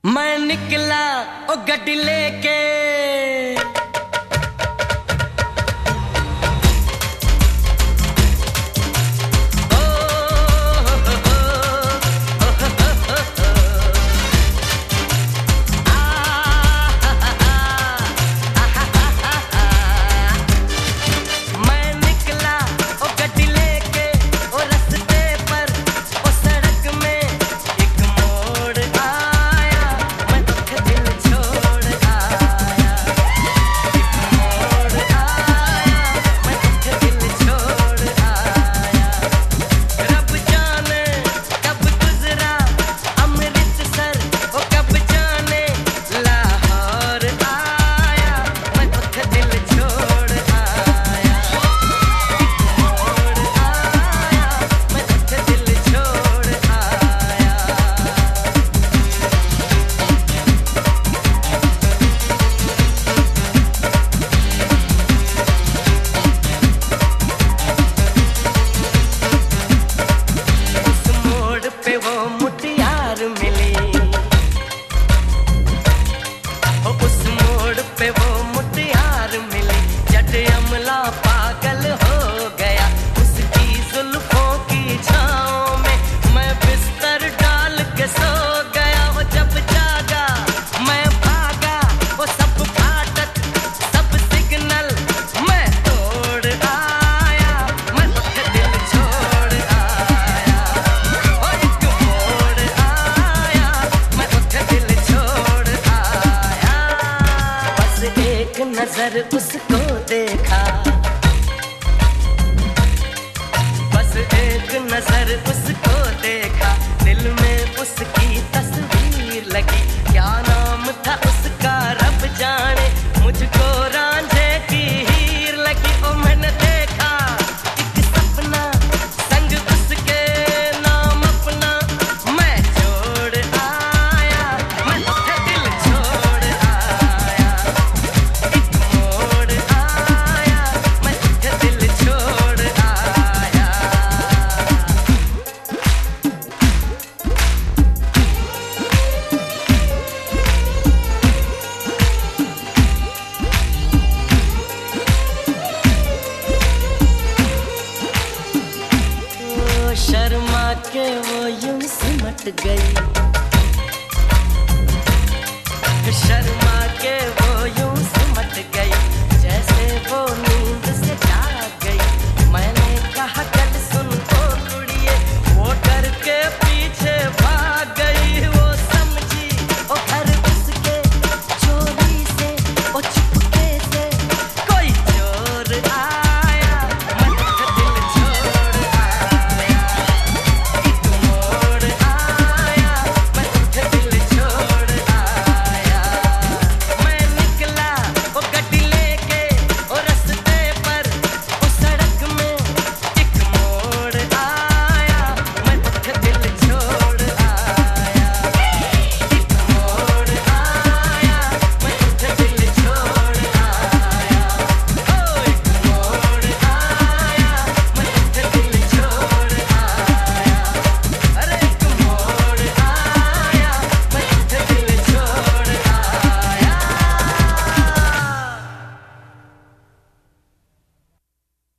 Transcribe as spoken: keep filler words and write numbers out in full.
मैं निकला ओ गड्डी लेके पागल हो गया उसकी जुल्फों की छाँव में मैं बिस्तर डाल के सो गया। वो जब जागा मैं भागा, वो सब फाटक सब सिग्नल मैं तोड़ आया। मैं दिल छोड़ आया, वो एक मोड़ आया। मैं दिल छोड़ आया। बस एक नजर उसको देखा, एक नजर उसको देखा, दिल में उसकी तस्वीर लगी। क्या नाम था उसका रब जाने, मुझको रांझे की हीर लगी। ओ मैंने देखा एक सपना संग उसके नाम अपना मैं छोड़ आया। मैं दिल छोड़ आया, एक मोड़ आया। मैं दिल छोड़ आया। शर्मा के वो यूं सिमट गई।